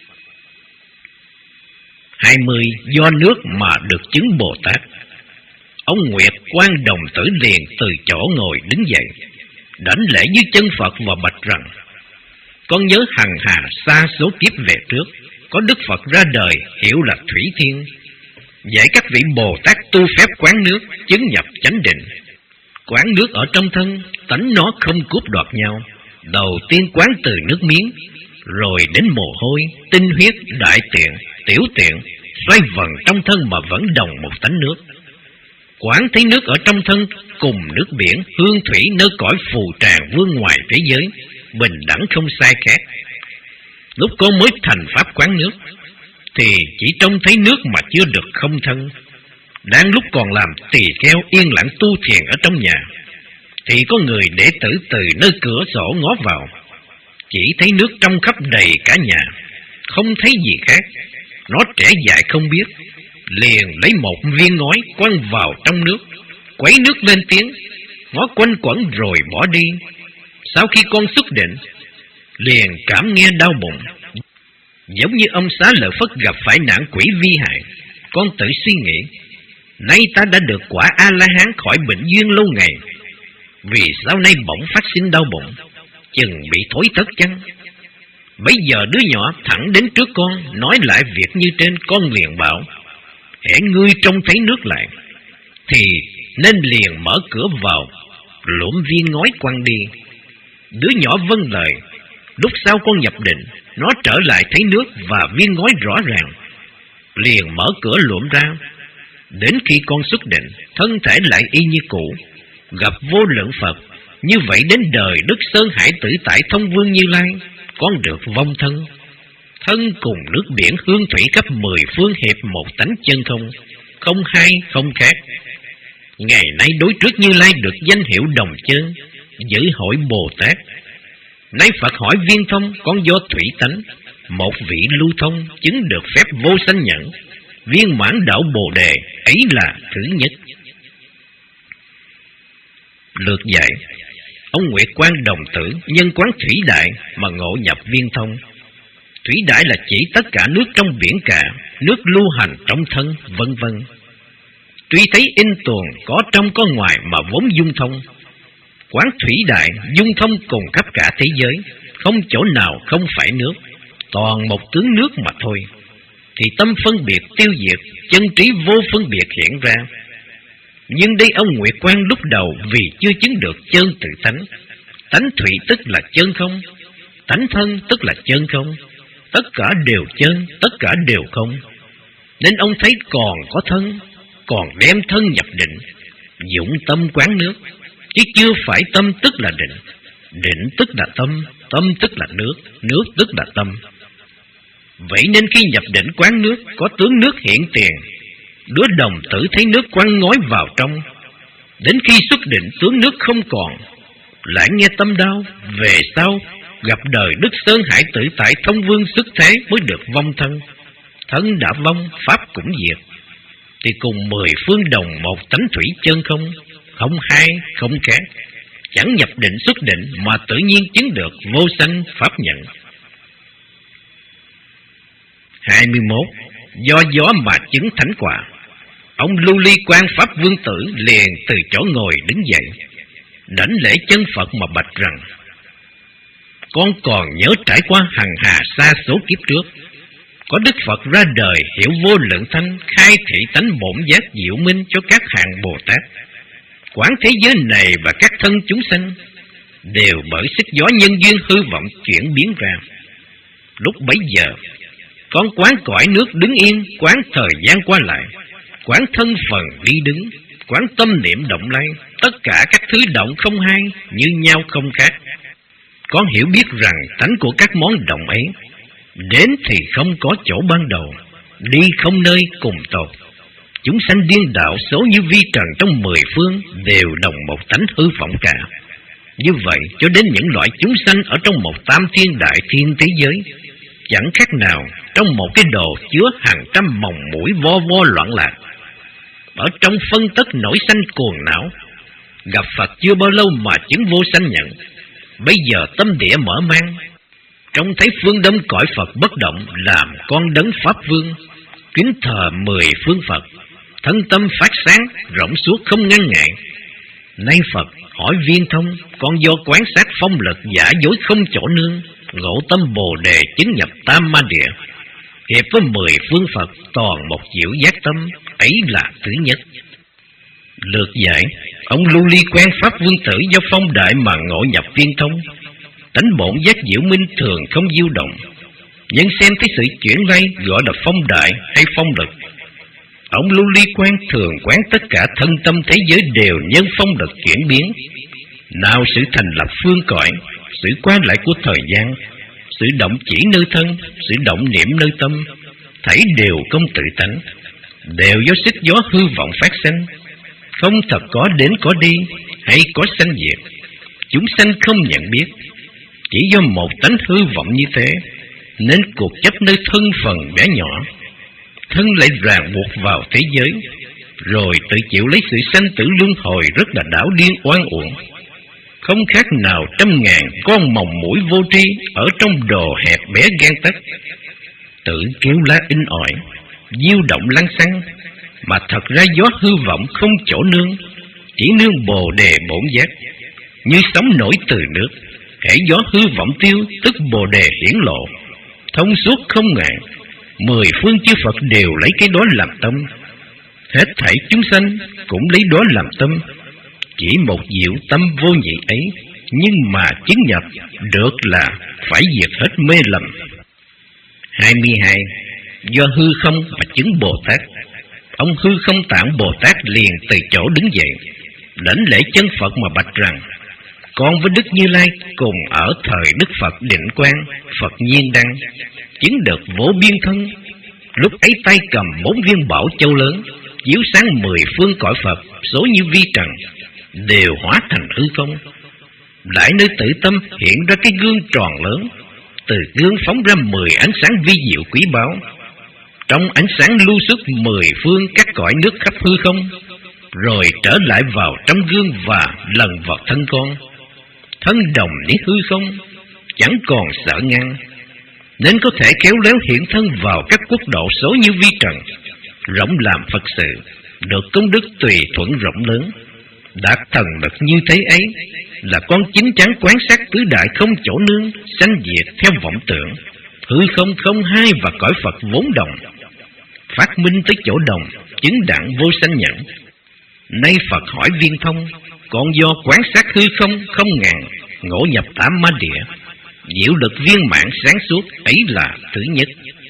hai mươi. Do nước mà được chứng Bồ Tát. Ông Nguyệt Quan Đồng Tử liền từ chỗ ngồi đứng dậy, đảnh lễ dưới chân Phật và bạch rằng: con nhớ hằng hà xa số kiếp về trước, có Đức Phật ra đời hiệu là Thủy Thiên, dạy các vị Bồ Tát tu phép quán nước, chứng nhập chánh định. Quán nước ở trong thân, tánh nó không cướp đoạt nhau. Đầu tiên quán từ nước miếng, rồi đến mồ hôi, tinh huyết, đại tiện, tiểu tiện, xoay vần trong thân mà vẫn đồng một tánh nước. Quán thấy nước ở trong thân cùng nước biển, hương thủy nơi cõi phù tràng vương ngoài thế giới, bình đẳng không sai khác. Lúc con mới thành pháp quán nước, thì chỉ trông thấy nước mà chưa được không thân. Đang lúc còn làm tỳ kheo yên lặng tu thiền ở trong nhà, thì có người đệ tử từ nơi cửa sổ ngó vào, chỉ thấy nước trong khắp đầy cả nhà, không thấy gì khác. Nó trẻ dại không biết, liền lấy một viên ngói quăng vào trong nước, quấy nước lên tiếng, ngó quanh quẩn rồi bỏ đi. Sau khi con xuất định, liền cảm nghe đau bụng, giống như ông Xá Lợi Phất gặp phải nạn quỷ vi hại. Con tự suy nghĩ, nay ta đã được quả A-la-hán khỏi bệnh duyên lâu ngày, vì sau nay bỗng phát sinh đau bụng, chừng bị thối thất chăng? Bây giờ đứa nhỏ thẳng đến trước con, nói lại việc như trên. Con liền bảo: hễ ngươi trông thấy nước lại, thì nên liền mở cửa vào, lụm viên ngói quăng đi. Đứa nhỏ vâng lời. Lúc sau con nhập định, nó trở lại thấy nước và viên ngói rõ ràng, liền mở cửa lụm ra. Đến khi con xuất định, thân thể lại y như cũ, gặp vô lượng Phật. Như vậy đến đời Đức Sơn Hải Tử Tại Thông Vương Như Lai, con được vong thân. Thân cùng nước biển hương thủy khắp mười phương hiệp một tánh chân không, không hai không khác. Ngày nay đối trước Như Lai được danh hiệu đồng chân, giữ hội Bồ Tát. Nay Phật hỏi Viên Thông, con do thủy tánh, một vị lưu thông, chứng được phép vô sanh nhẫn, viên mãn đạo Bồ Đề, ấy là thứ nhất. Lược dạy: ông Nguyệt Quan Đồng Tử nhân quán thủy đại mà ngộ nhập Viên Thông. Thủy đại là chỉ tất cả nước trong biển cả, nước lưu hành trong thân, vân vân. Tuy thấy in tuồng có trong có ngoài mà vốn dung thông. Quán thủy đại dung thông cùng khắp cả thế giới, không chỗ nào không phải nước, toàn một tướng nước mà thôi. Thì tâm phân biệt tiêu diệt, chân trí vô phân biệt hiện ra. Nhưng đây ông Nguyệt Quan lúc đầu vì chưa chứng được chân tự tánh. Tánh thủy tức là chân không, tánh thân tức là chân không, tất cả đều chân, tất cả đều không. Nên ông thấy còn có thân, còn đem thân nhập định, dụng tâm quán nước, chứ chưa phải tâm tức là định, định tức là tâm, tâm tức là nước, nước tức là tâm. Vậy nên khi nhập định quán nước, có tướng nước hiện tiền, Đứa đồng tử thấy nước quăng ngói vào trong. Đến khi xuất định tướng nước không còn, lại nghe tâm đau. Về sau gặp đời Đức Sơn Hải Tử tại Thông Vương xuất thế mới được vong thân. Thân đã vong, pháp cũng diệt, thì cùng mười phương đồng một tánh thủy chân không, không hai không khác. Chẳng nhập định xuất định mà tự nhiên chứng được vô sanh pháp nhận. Hai mươi mốt. Do gió mà chứng thánh quả. Ông Lưu Ly Quan Pháp Vương Tử liền từ chỗ ngồi đứng dậy, đảnh lễ chân Phật mà bạch rằng: con còn nhớ trải qua hằng hà sa số kiếp trước, có Đức Phật ra đời hiểu vô lượng thanh, khai thị tánh bổn giác diệu minh cho các hạng Bồ Tát. Quán thế giới này và các thân chúng sanh đều bởi sức gió nhân duyên hư vọng chuyển biến ra. Lúc bấy giờ, con quán cõi nước đứng yên, quán thời gian qua lại, quán thân phần đi đứng, quán tâm niệm động lay, tất cả các thứ động không hai, như nhau không khác. Con hiểu biết rằng tánh của các món động ấy, đến thì không có chỗ ban đầu, đi không nơi cùng tột. Chúng sanh điên đạo số như vi trần trong mười phương đều đồng một tánh hư vọng cả. Như vậy cho đến những loại chúng sanh ở trong một tam thiên đại thiên thế giới, chẳng khác nào trong một cái đồ chứa hàng trăm mồng mũi vo vo loạn lạc. Ở trong phân tất nổi sanh cuồng não, gặp Phật chưa bao lâu mà chứng vô sanh nhận. Bây giờ tâm địa mở mang, trông thấy phương đông cõi Phật bất động, làm con đấng Pháp Vương, kính thờ mười phương Phật, thân tâm phát sáng, rộng suốt không ngăn ngại. Nay Phật hỏi viên thông, con do quán sát phong lực giả dối không chỗ nương, ngộ tâm Bồ Đề chứng nhập Tam Ma Địa, hiệp với mười phương Phật toàn một diệu giác tâm, ấy là thứ nhất. Lược giải, ông Lưu Ly Quan Pháp Vương Tử do phong đại mà ngộ nhập viên thông, tánh bổn giác diệu minh thường không diêu động, nhưng xem thấy sự chuyển lay gọi là phong đại hay phong lực. Ông Lưu Ly Quan thường quán tất cả thân tâm thế giới đều nhân phong lực chuyển biến. Nào sự thành lập phương cõi, sự qua lại của thời gian, sự động chỉ nơi thân, sự động niệm nơi tâm, thảy đều công tự tánh, đều do sức gió hư vọng phát sinh, không thật có đến có đi, hay có sanh diệt. Chúng sanh không nhận biết, chỉ do một tánh hư vọng như thế, nên cuộc chấp nơi thân phần bé nhỏ, thân lại ràng buộc vào thế giới, rồi tự chịu lấy sự sanh tử luân hồi rất là đảo điên oan uổng. Không khác nào trăm ngàn con mồng mũi vô tri ở trong đồ hẹp bé gan tấc, tự kêu la in ỏi, diêu động lăng xăng, mà thật ra gió hư vọng không chỗ nương, chỉ nương Bồ Đề bổn giác. Như sóng nổi từ nước, hễ gió hư vọng tiêu, tức Bồ Đề hiển lộ, thông suốt không ngại. Mười phương chư Phật đều lấy cái đó làm tâm, hết thảy chúng sanh cũng lấy đó làm tâm. Chỉ một diệu tâm vô nhị ấy, nhưng mà chứng nhập được là phải diệt hết mê lầm. Hai mươi hai. Do hư không mà chứng Bồ Tát. Ông hư không tạng Bồ Tát liền từ chỗ đứng dậy, đảnh lễ chân Phật mà bạch rằng: con với Đức Như Lai cùng ở thời Đức Phật Định Quang, Phật Nhiên Đăng, chứng được vô biên thân. Lúc ấy tay cầm bốn viên bảo châu lớn, chiếu sáng mười phương cõi Phật, số như vi trần, đều hóa thành hư không. Lại nơi tự tâm hiện ra cái gương tròn lớn, từ gương phóng ra mười ánh sáng vi diệu quý báu. Trong ánh sáng lưu xuất mười phương các cõi nước khắp hư không, rồi trở lại vào trong gương và lần vào thân con. Thân đồng ní hư không, chẳng còn sợ ngăn, nên có thể khéo léo hiện thân vào các quốc độ số như vi trần, rộng làm Phật sự, được công đức tùy thuận rộng lớn. Đạt thần lực như thế ấy là con chính chắn quán sát tứ đại không chỗ nương, sanh diệt theo vọng tưởng, hư không không hai và cõi Phật vốn đồng, phát minh tới chỗ đồng, chứng đặng vô sanh nhẫn. Nay Phật hỏi viên thông, còn do quán sát hư không không ngàn, ngộ nhập Tám Ma Địa, diệu lực viên mãn sáng suốt, ấy là thứ nhất.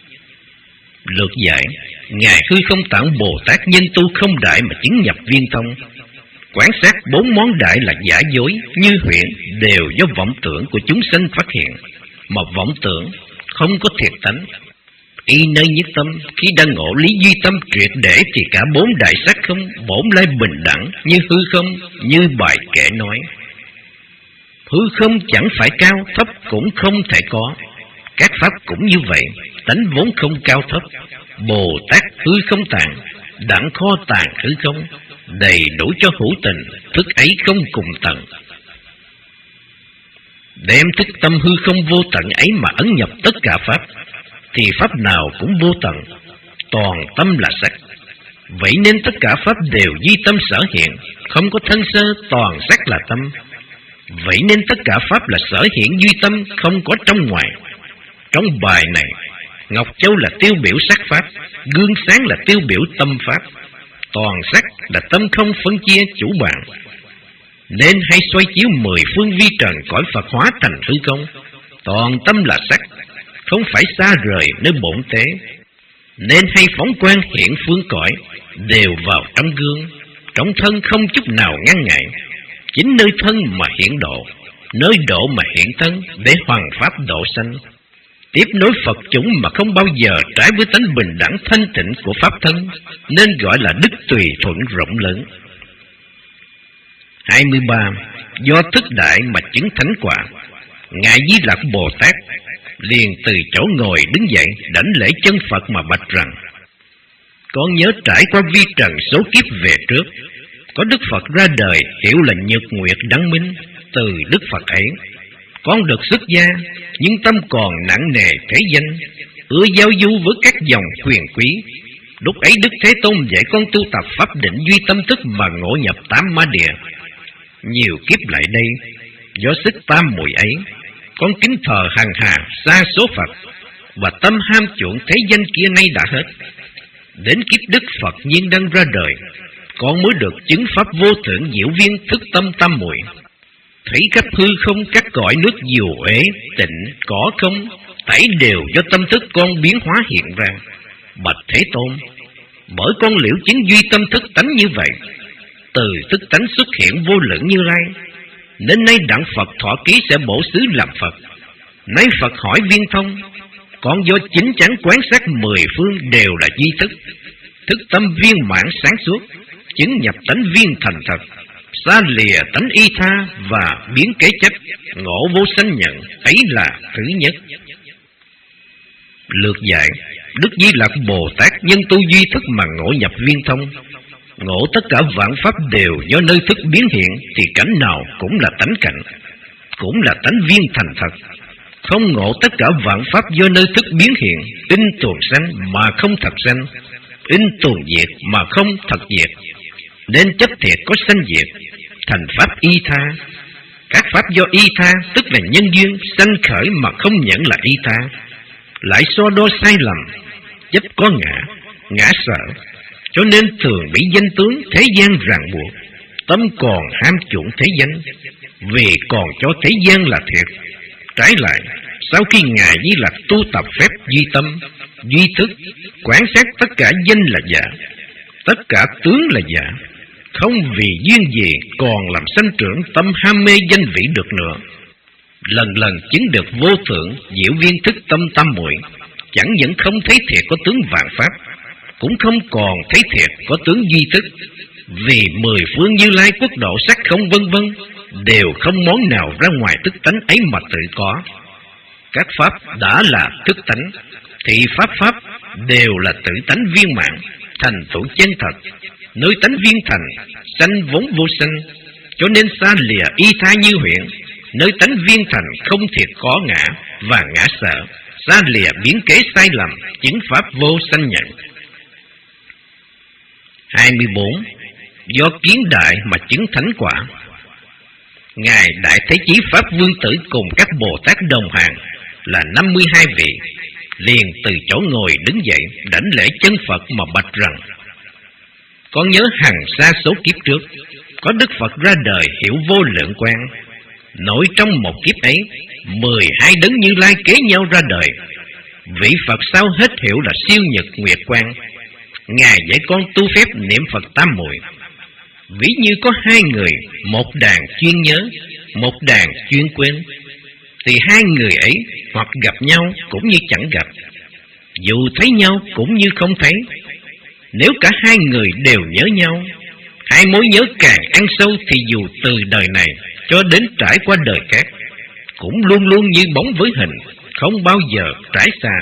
Lược giải, ngài hư không tạng Bồ Tát nhân tu không đại mà chứng nhập viên thông, quán sát bốn món đại là giả dối, như huyện, đều do vọng tưởng của chúng sanh phát hiện, mà vọng tưởng không có thiệt tánh. Y nơi nhất tâm, khi đang ngộ lý duy tâm triệt để thì cả bốn đại sắc không bổn lai bình đẳng như hư không, như bài kể nói. Hư không chẳng phải cao thấp cũng không thể có. Các pháp cũng như vậy, tánh vốn không cao thấp. Bồ Tát hư không tạng, đặng kho tàng hư không, đầy đủ cho hữu tình, thức ấy không cùng tận. Đem thức tâm hư không vô tận ấy mà ấn nhập tất cả pháp, thì pháp nào cũng vô tận, toàn tâm là sắc. Vậy nên tất cả pháp đều duy tâm sở hiện, không có thân sơ, toàn sắc là tâm. Vậy nên tất cả pháp là sở hiện duy tâm, không có trong ngoài. Trong bài này, Ngọc Châu là tiêu biểu sắc pháp, gương sáng là tiêu biểu tâm pháp, toàn sắc là tâm không phân chia chủ bạn. Nên hay xoay chiếu mười phương vi trần cõi Phật hóa thành hư không, toàn tâm là sắc, không phải xa rời nơi bổn tế. Nên hay phóng quang hiện phương cõi, đều vào trong gương, trong thân không chút nào ngăn ngại. Chính nơi thân mà hiện độ, nơi độ mà hiện thân, để hoàn pháp độ sanh. Tiếp nối Phật chủng mà không bao giờ trái với tánh bình đẳng thanh tịnh của pháp thân, nên gọi là đức tùy thuận rộng lớn. hai mươi ba. Do thức đại mà chứng thánh quả. Ngài Di Lặc Bồ Tát liền từ chỗ ngồi đứng dậy, đảnh lễ chân Phật mà bạch rằng: Con nhớ trải qua vi trần số kiếp về trước, có Đức Phật ra đời hiệu là Nhật Nguyệt Đăng Minh. Từ Đức Phật ấy, con được xuất gia, nhưng tâm còn nặng nề thế danh, ưa giao du với các dòng quyền quý. Lúc ấy Đức Thế Tôn dạy con tu tập pháp định duy tâm thức mà ngộ nhập tám ma địa. Nhiều kiếp lại đây, do sức tam muội ấy, con kính thờ hằng hà sa số Phật, và tâm ham chuộng thế danh kia nay đã hết. Đến kiếp Đức Phật nhiên đăng ra đời, con mới được chứng pháp vô thượng diệu viên thức tâm tam muội. Thấy khắp hư không các cõi nước diều uế, tịnh, cỏ không, thảy đều do tâm thức con biến hóa hiện ra. Bạch Thế Tôn, bởi con liễu chứng duy tâm thức tánh như vậy, từ thức tánh xuất hiện vô lượng Như Lai, nên nay đặng Phật thọ ký sẽ bổ xứ làm Phật. Nay Phật hỏi viên thông, con do chính chắn quán sát mười phương đều là duy thức, thức tâm viên mãn sáng suốt, chứng nhập tánh viên thành thật, xa lìa tánh y tha và biến kế chấp, ngộ vô sanh nhận, ấy là thứ nhất. Lược dạy, Đức Di Lặc Bồ Tát nhân tu duy thức mà ngộ nhập viên thông, ngộ tất cả vạn pháp đều do nơi thức biến hiện, thì cảnh nào cũng là tánh cảnh, cũng là tánh viên thành thật. Không ngộ tất cả vạn pháp do nơi thức biến hiện, in tuồn sanh mà không thật sanh, in tuồn diệt mà không thật diệt, nên chấp thiệt có sanh diệt, thành pháp y tha. Các pháp do y tha, tức là nhân duyên sanh khởi mà không nhận là y tha, lại so đo sai lầm, chấp có ngã, ngã sợ, cho nên thường bị danh tướng thế gian ràng buộc, tâm còn ham chuộng thế danh, vì còn cho thế gian là thiệt. Trái lại, sau khi Ngài Di Lặc tu tập phép duy tâm, duy thức, quán sát tất cả danh là giả, tất cả tướng là giả, không vì duyên gì còn làm sanh trưởng tâm ham mê danh vị được nữa. Lần lần chứng được vô thượng diệu viên thức tâm tam muội, chẳng những không thấy thiệt có tướng vạn pháp, cũng không còn thấy thiệt có tướng duy thức, vì mười phương Như Lai quốc độ sắc không vân vân đều không món nào ra ngoài thức tánh ấy mà tự có. Các pháp đã là thức tánh, thì pháp pháp đều là tự tánh viên mãn, thành tựu chân thật, nơi tánh viên thành, sanh vốn vô sanh, cho nên xa lìa y tha như huyện, nơi tánh viên thành không thiệt có ngã và ngã sợ, xa lìa biến kế sai lầm, chứng pháp vô sanh nhận. hai mươi bốn. Do kiến đại mà chứng thánh quả. Ngài Đại Thế Chí Pháp Vương Tử cùng các Bồ Tát đồng hàng là năm mươi hai vị, liền từ chỗ ngồi đứng dậy đảnh lễ chân Phật mà bạch rằng: Con nhớ hằng sa số kiếp trước, có Đức Phật ra đời hiểu vô lượng quang. Nội trong một kiếp ấy, mười hai đấng Như Lai kế nhau ra đời. Vị Phật sau hết hiểu là siêu nhật nguyệt quang. Ngài dạy con tu phép niệm Phật tam muội. Ví như có hai người, một đàn chuyên nhớ, một đàn chuyên quên, thì hai người ấy hoặc gặp nhau cũng như chẳng gặp. dù thấy nhau cũng như không thấy. Nếu cả hai người đều nhớ nhau, hai mối nhớ càng ăn sâu, thì dù từ đời này cho đến trải qua đời khác, cũng luôn luôn như bóng với hình, không bao giờ trải xa.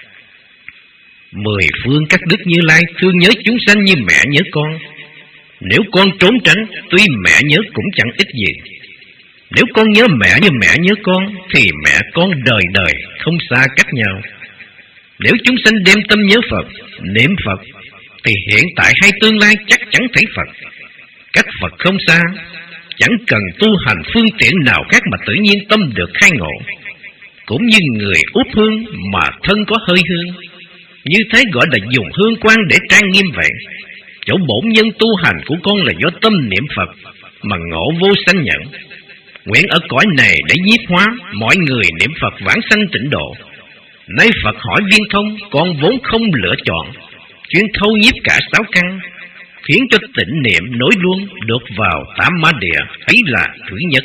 Mười phương các đức Như Lai thương nhớ chúng sanh như mẹ nhớ con. Nếu con trốn tránh, tuy mẹ nhớ cũng chẳng ích gì. Nếu con nhớ mẹ như mẹ nhớ con, thì mẹ con đời đời không xa cách nhau. Nếu chúng sanh đem tâm nhớ Phật, niệm Phật, thì hiện tại hay tương lai chắc chắn thấy Phật. Cách Phật không xa, chẳng cần tu hành phương tiện nào khác mà tự nhiên tâm được khai ngộ. Cũng như người úp hương mà thân có hơi hương, như thế gọi là dùng hương quang để trang nghiêm vậy. Chỗ bổn nhân tu hành của con là do tâm niệm Phật mà ngộ vô sanh nhận. Nguyện ở cõi này để nhiếp hóa mọi người niệm Phật vãng sanh tịnh độ. Nay Phật hỏi Viên Thông, con vốn không lựa chọn, chuyên thâu nhiếp cả sáu căn, khiến cho tịnh niệm nối luôn được vào tám ma địa, ấy là thứ nhất.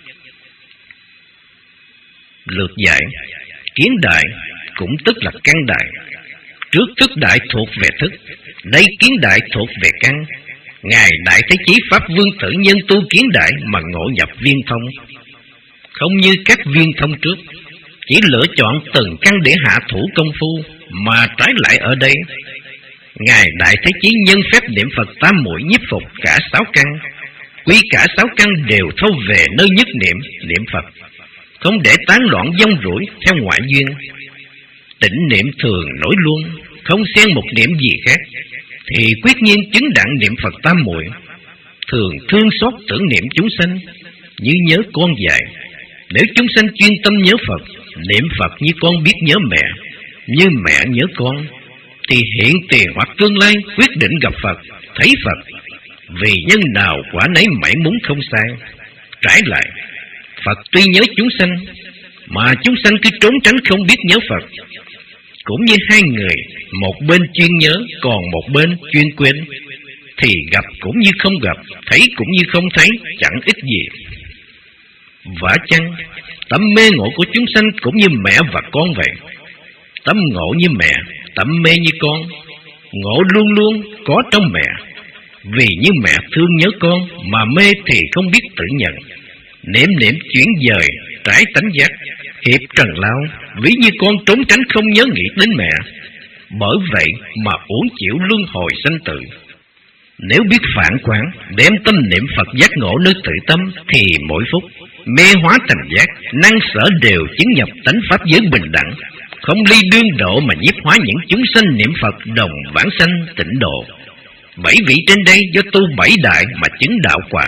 Lược giải: kiến đại cũng tức là căn đại. Trước thức đại thuộc về thức, đây kiến đại thuộc về căn. Ngài Đại Thế Chí Pháp Vương Tử nhân tu kiến đại mà ngộ nhập Viên Thông, không như các viên thông trước, chỉ lựa chọn từng căn để hạ thủ công phu, mà trái lại ở đây Ngài Đại Thế Chí nhân phép niệm Phật tam muội nhiếp phục cả sáu căn, quy cả sáu căn đều thâu về nơi nhất niệm, niệm Phật, không để tán loạn vong rủi theo ngoại duyên. Tịnh niệm thường nổi luôn, không xen một niệm gì khác, thì quyết nhiên chứng đặng niệm Phật tam muội. Thường thương xót tưởng niệm chúng sanh, như nhớ con dại. Nếu chúng sanh chuyên tâm nhớ Phật, niệm Phật như con biết nhớ mẹ, như mẹ nhớ con, thì hiện tiền hoặc tương lai quyết định gặp Phật, thấy Phật. Vì nhân nào quả nấy mãi muốn không sai. Trái lại, Phật tuy nhớ chúng sanh, mà chúng sanh cứ trốn tránh không biết nhớ Phật. Cũng như hai người, một bên chuyên nhớ, còn một bên chuyên quên, thì gặp cũng như không gặp, thấy cũng như không thấy, chẳng ích gì. Vả chăng, tâm mê ngộ của chúng sanh cũng như mẹ và con vậy. Tâm ngộ như mẹ, tâm mê như con. Ngộ luôn luôn có trong mẹ. Vì như mẹ thương nhớ con, mà mê thì không biết tự nhận. Niệm niệm chuyển dời, trái tánh giác, hiệp trần lao, ví như con trốn tránh không nhớ nghĩ đến mẹ. Bởi vậy mà uổng chịu luân hồi sanh tử. Nếu biết phản quán, đem tâm niệm Phật giác ngộ nơi tự tâm, thì mỗi phút mê hóa thành giác, năng sở đều chứng nhập tánh pháp giới bình đẳng, không ly đương độ mà nhiếp hóa những chúng sanh niệm Phật đồng vãng sanh tịnh độ. Bảy vị trên đây do tu bảy đại mà chứng đạo quả.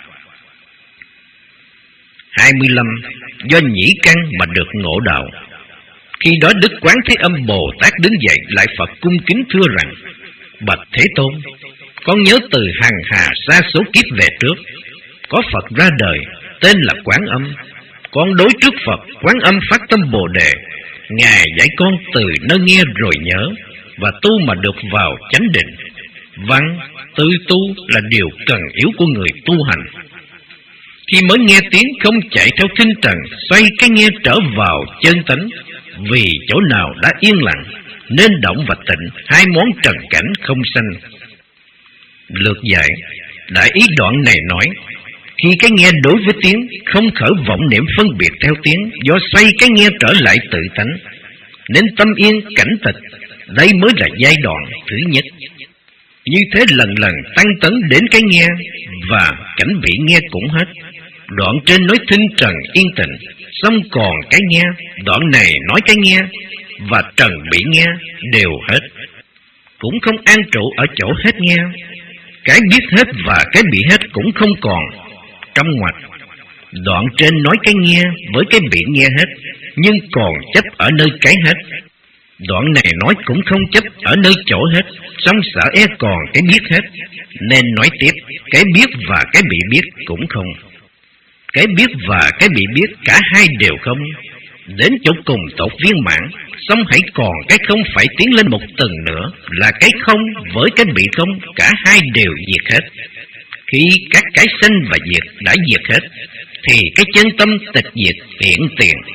hai mươi lăm. Do nhĩ căn mà được ngộ đạo. Khi đó Đức Quán Thế Âm Bồ Tát đứng dậy lại Phật cung kính thưa rằng: bạch Thế Tôn, con nhớ từ hằng hà sa số kiếp về trước, có Phật ra đời tên là Quán Âm. Con đối trước Phật Quán Âm phát tâm Bồ Đề. Ngài dạy con từ nơi nghe rồi nhớ, và tu mà được vào chánh định. Văn, tư tu là điều cần yếu của người tu hành. Khi mới nghe tiếng không chạy theo kinh trần, xoay cái nghe trở vào chân tánh. Vì chỗ nào đã yên lặng, nên động và tịnh, hai món trần cảnh không sanh. Lược dạy: đại ý đoạn này nói, khi cái nghe đối với tiếng không khởi vọng niệm phân biệt theo tiếng, do xoay cái nghe trở lại tự tánh, nên tâm yên cảnh tịch. Đây mới là giai đoạn thứ nhất. Như thế lần lần tăng tấn đến cái nghe, và cảnh bị nghe cũng hết. Đoạn trên nói thinh trần yên tịnh, xong còn cái nghe. Đoạn này nói cái nghe và trần bị nghe đều hết, cũng không an trụ ở chỗ hết nghe. Cái biết hết và cái bị hết cũng không còn. Trong ngoặt, đoạn trên nói cái nghe với cái bị nghe hết, nhưng còn chấp ở nơi cái hết. Đoạn này nói cũng không chấp ở nơi chỗ hết, song sợ e còn cái biết hết, nên nói tiếp cái biết và cái bị biết cũng không. Cái biết và cái bị biết cả hai đều không. Đến chỗ cùng tột viên mãn, xong hãy còn cái không phải tiến lên một tầng nữa, là cái không với cái bị không, cả hai đều diệt hết. Khi các cái sanh và diệt đã diệt hết, thì cái chân tâm tịch diệt hiện tiền.